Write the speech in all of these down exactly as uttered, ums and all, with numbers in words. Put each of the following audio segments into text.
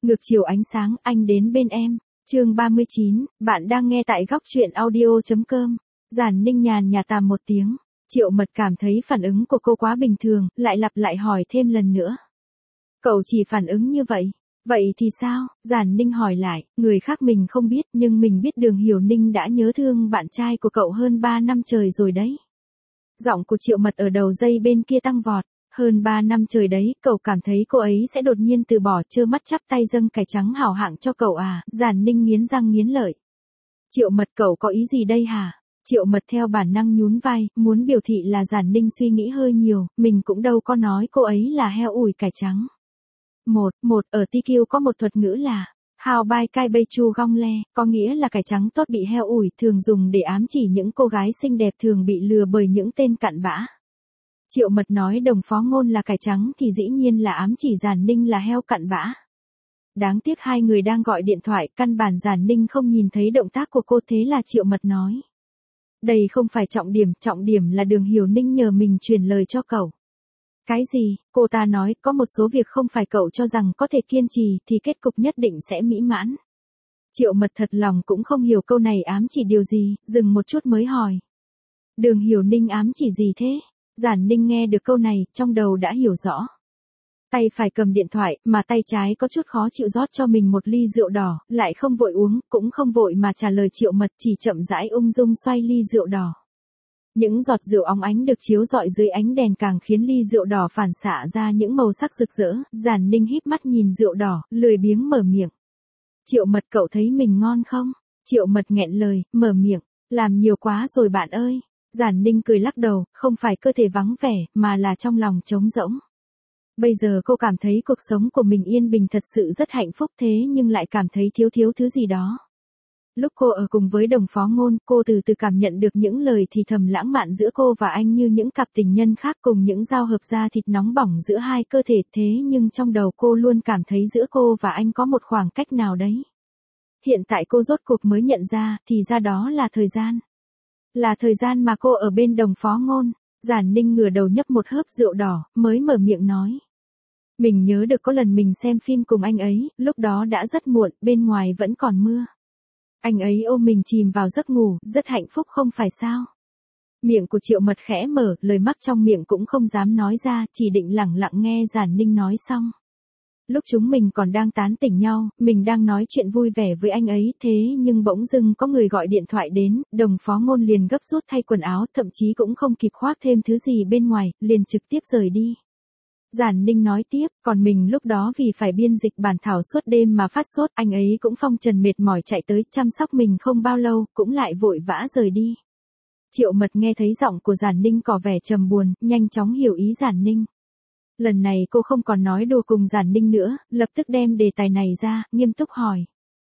Ngược chiều ánh sáng, anh đến bên em. Chương ba mươi chín, bạn đang nghe tại góc truyện audio chấm com. Giản Ninh nhàn nhạt tàm một tiếng. Triệu Mật cảm thấy phản ứng của cô quá bình thường, lại lặp lại hỏi thêm lần nữa. Cậu chỉ phản ứng như vậy. Vậy thì sao? Giản Ninh hỏi lại, người khác mình không biết, nhưng mình biết Đường Hiểu Ninh đã nhớ thương bạn trai của cậu hơn ba năm trời rồi đấy. Giọng của Triệu Mật ở đầu dây bên kia tăng vọt. Hơn ba năm trời đấy, cậu cảm thấy cô ấy sẽ đột nhiên từ bỏ, trơ mắt chắp tay dâng cải trắng hảo hạng cho cậu à? Giản Ninh nghiến răng nghiến lợi. Triệu Mật, cậu có ý gì đây hả? Triệu Mật theo bản năng nhún vai, muốn biểu thị là Giản Ninh suy nghĩ hơi nhiều, mình cũng đâu có nói cô ấy là heo ủi cải trắng. Một, một, ở tê quy có một thuật ngữ là Hào bai cai bây chu gong le, có nghĩa là cải trắng tốt bị heo ủi, thường dùng để ám chỉ những cô gái xinh đẹp thường bị lừa bởi những tên cặn bã. Triệu Mật nói đồng phó ngôn là cải trắng thì dĩ nhiên là ám chỉ Giản Ninh là heo cặn bã. Đáng tiếc hai người đang gọi điện thoại, căn bản Giản Ninh không nhìn thấy động tác của cô, thế là Triệu Mật nói. Đây không phải trọng điểm, trọng điểm là Đường Hiểu Ninh nhờ mình truyền lời cho cậu. Cái gì? Cô ta nói, có một số việc không phải cậu cho rằng có thể kiên trì thì kết cục nhất định sẽ mỹ mãn. Triệu Mật thật lòng cũng không hiểu câu này ám chỉ điều gì, dừng một chút mới hỏi. Đường Hiểu Ninh ám chỉ gì thế? Giản Ninh nghe được câu này, trong đầu đã hiểu rõ. Tay phải cầm điện thoại, mà tay trái có chút khó chịu rót cho mình một ly rượu đỏ, lại không vội uống, cũng không vội mà trả lời Triệu Mật, chỉ chậm rãi ung dung xoay ly rượu đỏ. Những giọt rượu óng ánh được chiếu rọi dưới ánh đèn càng khiến ly rượu đỏ phản xạ ra những màu sắc rực rỡ. Giản Ninh híp mắt nhìn rượu đỏ, lười biếng mở miệng. Triệu Mật, cậu thấy mình ngon không? Triệu Mật nghẹn lời, mở miệng. Làm nhiều quá rồi bạn ơi. Giản Ninh cười lắc đầu, không phải cơ thể vắng vẻ, mà là trong lòng trống rỗng. Bây giờ cô cảm thấy cuộc sống của mình yên bình thật sự rất hạnh phúc, thế nhưng lại cảm thấy thiếu thiếu thứ gì đó. Lúc cô ở cùng với đồng phó ngôn, cô từ từ cảm nhận được những lời thì thầm lãng mạn giữa cô và anh như những cặp tình nhân khác, cùng những giao hợp da thịt nóng bỏng giữa hai cơ thể, thế nhưng trong đầu cô luôn cảm thấy giữa cô và anh có một khoảng cách nào đấy. Hiện tại cô rốt cuộc mới nhận ra, thì ra đó là thời gian. Là thời gian mà cô ở bên đồng phó ngôn. Giản Ninh ngửa đầu nhấp một hớp rượu đỏ, mới mở miệng nói. Mình nhớ được có lần mình xem phim cùng anh ấy, lúc đó đã rất muộn, bên ngoài vẫn còn mưa. Anh ấy ôm mình chìm vào giấc ngủ, rất hạnh phúc không phải sao? Miệng của Triệu Mật khẽ mở, lời mắc trong miệng cũng không dám nói ra, chỉ định lẳng lặng nghe Giản Ninh nói xong. Lúc chúng mình còn đang tán tỉnh nhau, mình đang nói chuyện vui vẻ với anh ấy, thế nhưng bỗng dưng có người gọi điện thoại đến, đồng phó ngôn liền gấp rút thay quần áo, thậm chí cũng không kịp khoác thêm thứ gì bên ngoài, liền trực tiếp rời đi. Giản Ninh nói tiếp, còn mình lúc đó vì phải biên dịch bản thảo suốt đêm mà phát sốt, anh ấy cũng phong trần mệt mỏi chạy tới chăm sóc mình không bao lâu, cũng lại vội vã rời đi. Triệu Mật nghe thấy giọng của Giản Ninh có vẻ trầm buồn, nhanh chóng hiểu ý Giản Ninh. Lần này cô không còn nói đùa cùng Giản Ninh nữa, lập tức đem đề tài này ra, nghiêm túc hỏi.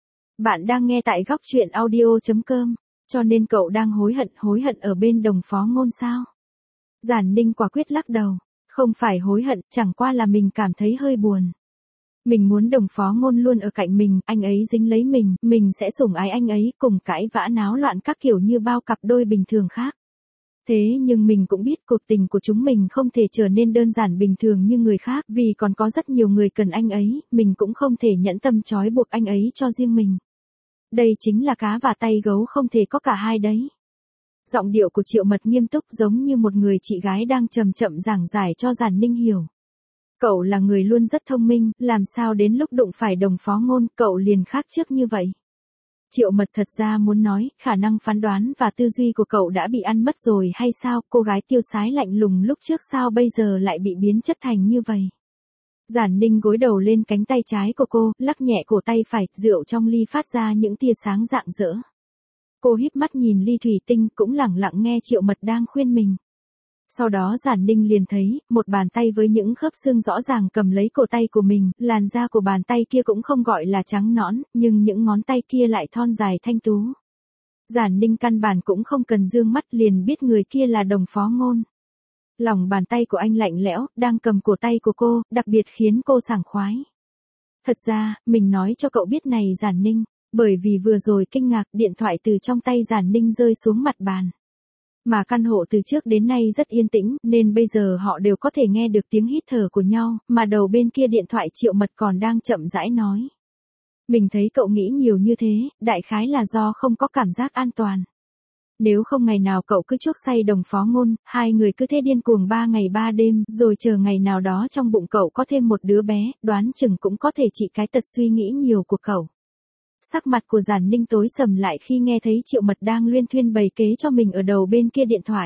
Bạn đang nghe tại góc truyện audio chấm com, cho nên cậu đang hối hận, hối hận ở bên đồng phó ngôn sao? Giản Ninh quả quyết lắc đầu. Không phải hối hận, chẳng qua là mình cảm thấy hơi buồn. Mình muốn đồng phó ngôn luôn ở cạnh mình, anh ấy dính lấy mình, mình sẽ sủng ái anh ấy, cùng cãi vã náo loạn các kiểu như bao cặp đôi bình thường khác. Thế nhưng mình cũng biết cuộc tình của chúng mình không thể trở nên đơn giản bình thường như người khác, vì còn có rất nhiều người cần anh ấy, mình cũng không thể nhẫn tâm trói buộc anh ấy cho riêng mình. Đây chính là cá và tay gấu, không thể có cả hai đấy. Giọng điệu của Triệu Mật nghiêm túc, giống như một người chị gái đang chậm chậm giảng giải cho Giản Ninh hiểu. Cậu là người luôn rất thông minh, làm sao đến lúc đụng phải đồng phó ngôn, cậu liền khác trước như vậy? Triệu Mật thật ra muốn nói, khả năng phán đoán và tư duy của cậu đã bị ăn mất rồi hay sao? Cô gái tiêu sái lạnh lùng lúc trước sao bây giờ lại bị biến chất thành như vậy? Giản Ninh gối đầu lên cánh tay trái của cô, lắc nhẹ cổ tay phải, rượu trong ly phát ra những tia sáng rạng rỡ. Cô híp mắt nhìn ly thủy tinh, cũng lẳng lặng nghe Triệu Mật đang khuyên mình. Sau đó Giản Ninh liền thấy, một bàn tay với những khớp xương rõ ràng cầm lấy cổ tay của mình, làn da của bàn tay kia cũng không gọi là trắng nõn, nhưng những ngón tay kia lại thon dài thanh tú. Giản Ninh căn bản cũng không cần dương mắt liền biết người kia là đồng phó ngôn. Lòng bàn tay của anh lạnh lẽo, đang cầm cổ tay của cô, đặc biệt khiến cô sảng khoái. Thật ra, mình nói cho cậu biết này Giản Ninh. Bởi vì vừa rồi kinh ngạc, điện thoại từ trong tay Giản Ninh rơi xuống mặt bàn. Mà căn hộ từ trước đến nay rất yên tĩnh, nên bây giờ họ đều có thể nghe được tiếng hít thở của nhau, mà đầu bên kia điện thoại Triệu Mật còn đang chậm rãi nói. Mình thấy cậu nghĩ nhiều như thế, đại khái là do không có cảm giác an toàn. Nếu không ngày nào cậu cứ chuốc say Đồng Phó Ngôn, hai người cứ thế điên cuồng ba ngày ba đêm, rồi chờ ngày nào đó trong bụng cậu có thêm một đứa bé, đoán chừng cũng có thể trị cái tật suy nghĩ nhiều của cậu. Sắc mặt của Giản Ninh tối sầm lại khi nghe thấy Triệu Mật đang luyên thuyên bày kế cho mình ở đầu bên kia điện thoại.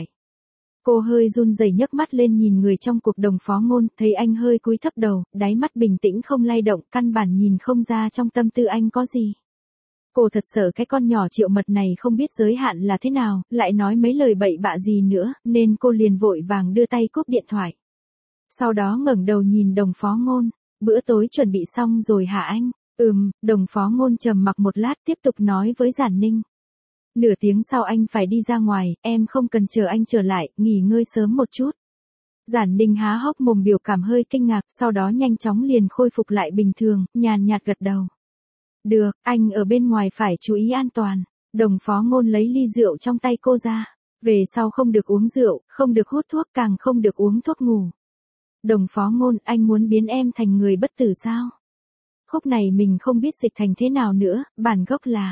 Cô hơi run rẩy nhấc mắt lên nhìn người trong cuộc Đồng Phó Ngôn, thấy anh hơi cúi thấp đầu, đáy mắt bình tĩnh không lay động, căn bản nhìn không ra trong tâm tư anh có gì. Cô thật sợ cái con nhỏ Triệu Mật này không biết giới hạn là thế nào, lại nói mấy lời bậy bạ gì nữa, nên cô liền vội vàng đưa tay cúp điện thoại. Sau đó ngẩng đầu nhìn Đồng Phó Ngôn, bữa tối chuẩn bị xong rồi hả anh? Ừm, Đồng Phó Ngôn trầm mặc một lát tiếp tục nói với Giản Ninh. Nửa tiếng sau anh phải đi ra ngoài, em không cần chờ anh trở lại, nghỉ ngơi sớm một chút. Giản Ninh há hốc mồm biểu cảm hơi kinh ngạc, sau đó nhanh chóng liền khôi phục lại bình thường, nhàn nhạt gật đầu. Được, anh ở bên ngoài phải chú ý an toàn. Đồng Phó Ngôn lấy ly rượu trong tay cô ra. Về sau không được uống rượu, không được hút thuốc, càng không được uống thuốc ngủ. Đồng Phó Ngôn, anh muốn biến em thành người bất tử sao? Khúc này mình không biết dịch thành thế nào nữa, bản gốc là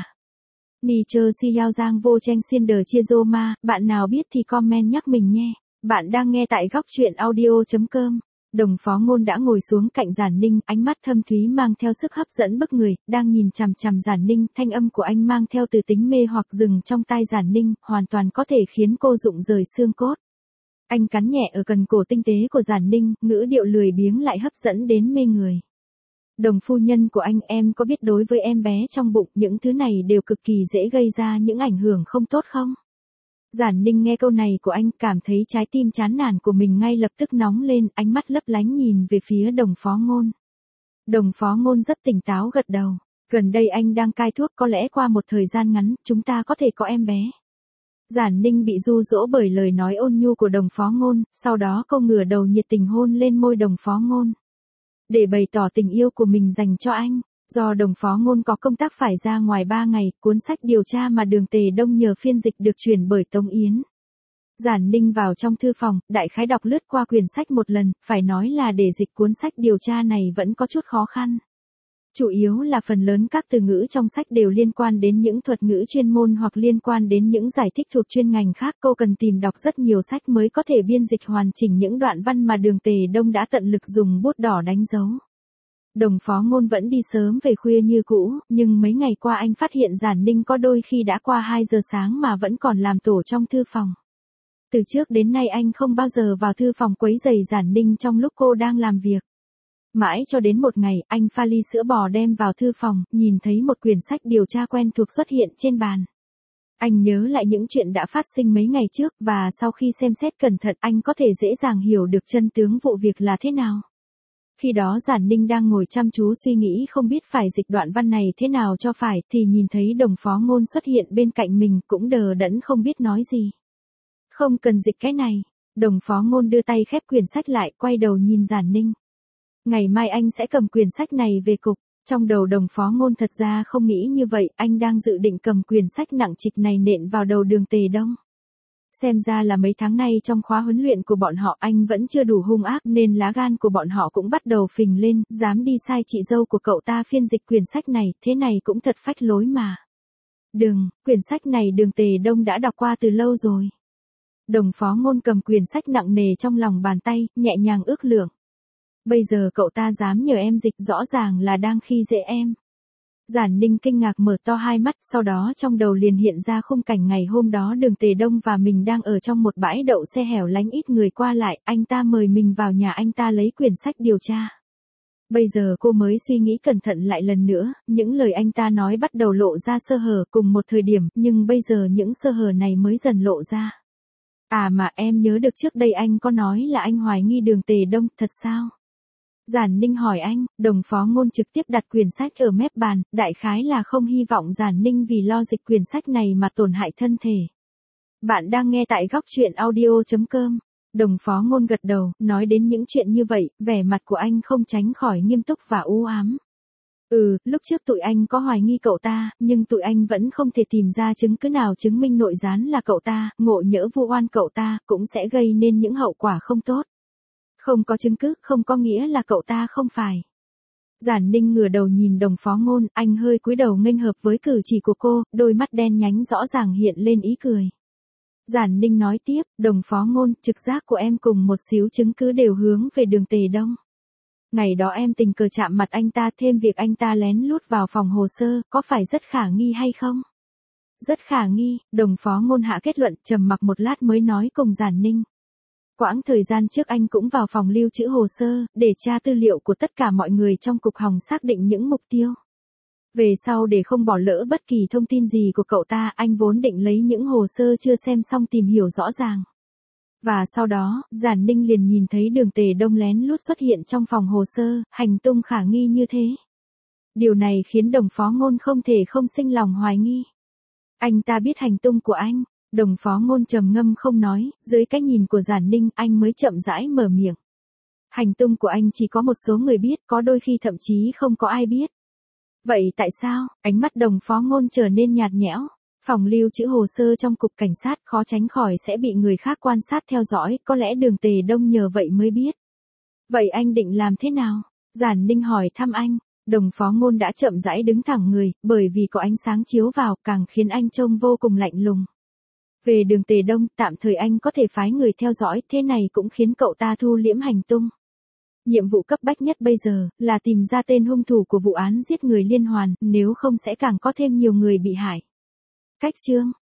Ni chơ si yao giang vô tranh xiên đờ chia rô ma, bạn nào biết thì comment nhắc mình nhé. Bạn đang nghe tại góc truyện audio.com. Đồng Phó Ngôn đã ngồi xuống cạnh Giản Ninh, ánh mắt thâm thúy mang theo sức hấp dẫn bức người, đang nhìn chằm chằm Giản Ninh, thanh âm của anh mang theo từ tính mê hoặc dừng trong tai Giản Ninh, hoàn toàn có thể khiến cô rụng rời xương cốt. Anh cắn nhẹ ở cần cổ tinh tế của Giản Ninh, ngữ điệu lười biếng lại hấp dẫn đến mê người. Đồng phu nhân của anh, em có biết đối với em bé trong bụng những thứ này đều cực kỳ dễ gây ra những ảnh hưởng không tốt không? Giản Ninh nghe câu này của anh cảm thấy trái tim chán nản của mình ngay lập tức nóng lên, ánh mắt lấp lánh nhìn về phía Đồng Phó Ngôn. Đồng Phó Ngôn rất tỉnh táo gật đầu. Gần đây anh đang cai thuốc, có lẽ qua một thời gian ngắn, chúng ta có thể có em bé. Giản Ninh bị ru dỗ bởi lời nói ôn nhu của Đồng Phó Ngôn, sau đó cô ngửa đầu nhiệt tình hôn lên môi Đồng Phó Ngôn. Để bày tỏ tình yêu của mình dành cho anh, do Đồng Phó Ngôn có công tác phải ra ngoài ba ngày, cuốn sách điều tra mà Đường Tề Đông nhờ phiên dịch được chuyển bởi Tống Yến. Giản Ninh vào trong thư phòng, đại khái đọc lướt qua quyển sách một lần, phải nói là để dịch cuốn sách điều tra này vẫn có chút khó khăn. Chủ yếu là phần lớn các từ ngữ trong sách đều liên quan đến những thuật ngữ chuyên môn hoặc liên quan đến những giải thích thuộc chuyên ngành khác. Cô cần tìm đọc rất nhiều sách mới có thể biên dịch hoàn chỉnh những đoạn văn mà Đường Tề Đông đã tận lực dùng bút đỏ đánh dấu. Đồng Phó Ngôn vẫn đi sớm về khuya như cũ, nhưng mấy ngày qua anh phát hiện Giản Ninh có đôi khi đã qua hai giờ sáng mà vẫn còn làm tổ trong thư phòng. Từ trước đến nay anh không bao giờ vào thư phòng quấy rầy Giản Ninh trong lúc cô đang làm việc. Mãi cho đến một ngày, anh pha ly sữa bò đem vào thư phòng, nhìn thấy một quyển sách điều tra quen thuộc xuất hiện trên bàn. Anh nhớ lại những chuyện đã phát sinh mấy ngày trước, và sau khi xem xét cẩn thận anh có thể dễ dàng hiểu được chân tướng vụ việc là thế nào. Khi đó Giản Ninh đang ngồi chăm chú suy nghĩ không biết phải dịch đoạn văn này thế nào cho phải, thì nhìn thấy Đồng Phó Ngôn xuất hiện bên cạnh mình, cũng đờ đẫn không biết nói gì. Không cần dịch cái này. Đồng Phó Ngôn đưa tay khép quyển sách lại, quay đầu nhìn Giản Ninh. Ngày mai anh sẽ cầm quyển sách này về cục. Trong đầu Đồng Phó Ngôn thật ra không nghĩ như vậy, anh đang dự định cầm quyển sách nặng trịch này nện vào đầu Đường Tề Đông. Xem ra là mấy tháng nay trong khóa huấn luyện của bọn họ anh vẫn chưa đủ hung ác nên lá gan của bọn họ cũng bắt đầu phình lên, dám đi sai chị dâu của cậu ta phiên dịch quyển sách này, thế này cũng thật phách lối mà. Đừng, quyển sách này Đường Tề Đông đã đọc qua từ lâu rồi. Đồng Phó Ngôn cầm quyển sách nặng nề trong lòng bàn tay, nhẹ nhàng ước lượng. Bây giờ cậu ta dám nhờ em dịch, rõ ràng là đang khi dễ em. Giản Ninh kinh ngạc mở to hai mắt, sau đó trong đầu liền hiện ra khung cảnh ngày hôm đó Đường Tề Đông và mình đang ở trong một bãi đậu xe hẻo lánh ít người qua lại, anh ta mời mình vào nhà anh ta lấy quyển sách điều tra. Bây giờ cô mới suy nghĩ cẩn thận lại lần nữa, những lời anh ta nói bắt đầu lộ ra sơ hở cùng một thời điểm, nhưng bây giờ những sơ hở này mới dần lộ ra. À mà em nhớ được trước đây anh có nói là anh hoài nghi Đường Tề Đông, thật sao? Giản Ninh hỏi anh. Đồng Phó Ngôn trực tiếp đặt quyển sách ở mép bàn, đại khái là không hy vọng Giản Ninh vì lo dịch quyển sách này mà tổn hại thân thể. Bạn đang nghe tại góc truyện audio.com. Đồng Phó Ngôn gật đầu, nói đến những chuyện như vậy, vẻ mặt của anh không tránh khỏi nghiêm túc và u ám. Ừ, lúc trước tụi anh có hoài nghi cậu ta, nhưng tụi anh vẫn không thể tìm ra chứng cứ nào chứng minh nội gián là cậu ta, ngộ nhỡ vu oan cậu ta, cũng sẽ gây nên những hậu quả không tốt. Không có chứng cứ, không có nghĩa là cậu ta không phải. Giản Ninh ngửa đầu nhìn Đồng Phó Ngôn, anh hơi cúi đầu nghênh hợp với cử chỉ của cô, đôi mắt đen nhánh rõ ràng hiện lên ý cười. Giản Ninh nói tiếp, Đồng Phó Ngôn, trực giác của em cùng một xíu chứng cứ đều hướng về Đường Tề Đông. Ngày đó em tình cờ chạm mặt anh ta, thêm việc anh ta lén lút vào phòng hồ sơ, có phải rất khả nghi hay không? Rất khả nghi, Đồng Phó Ngôn hạ kết luận, trầm mặc một lát mới nói cùng Giản Ninh. Quãng thời gian trước anh cũng vào phòng lưu trữ hồ sơ, để tra tư liệu của tất cả mọi người trong cục hòng xác định những mục tiêu. Về sau để không bỏ lỡ bất kỳ thông tin gì của cậu ta, anh vốn định lấy những hồ sơ chưa xem xong tìm hiểu rõ ràng. Và sau đó, Giản Ninh liền nhìn thấy Đường Tề Đông lén lút xuất hiện trong phòng hồ sơ, hành tung khả nghi như thế. Điều này khiến Đồng Phó Ngôn không thể không sinh lòng hoài nghi. Anh ta biết hành tung của anh. Đồng Phó Ngôn trầm ngâm không nói, dưới cái nhìn của Giản Ninh, anh mới chậm rãi mở miệng. Hành tung của anh chỉ có một số người biết, có đôi khi thậm chí không có ai biết. Vậy tại sao? Ánh mắt Đồng Phó Ngôn trở nên nhạt nhẽo. Phòng lưu trữ hồ sơ trong cục cảnh sát khó tránh khỏi sẽ bị người khác quan sát theo dõi, có lẽ Đường Tề Đông nhờ vậy mới biết. Vậy anh định làm thế nào? Giản Ninh hỏi thăm anh. Đồng Phó Ngôn đã chậm rãi đứng thẳng người, bởi vì có ánh sáng chiếu vào càng khiến anh trông vô cùng lạnh lùng. Về Đường Tề Đông, tạm thời anh có thể phái người theo dõi, thế này cũng khiến cậu ta thu liễm hành tung. Nhiệm vụ cấp bách nhất bây giờ, là tìm ra tên hung thủ của vụ án giết người liên hoàn, nếu không sẽ càng có thêm nhiều người bị hại. Cách chương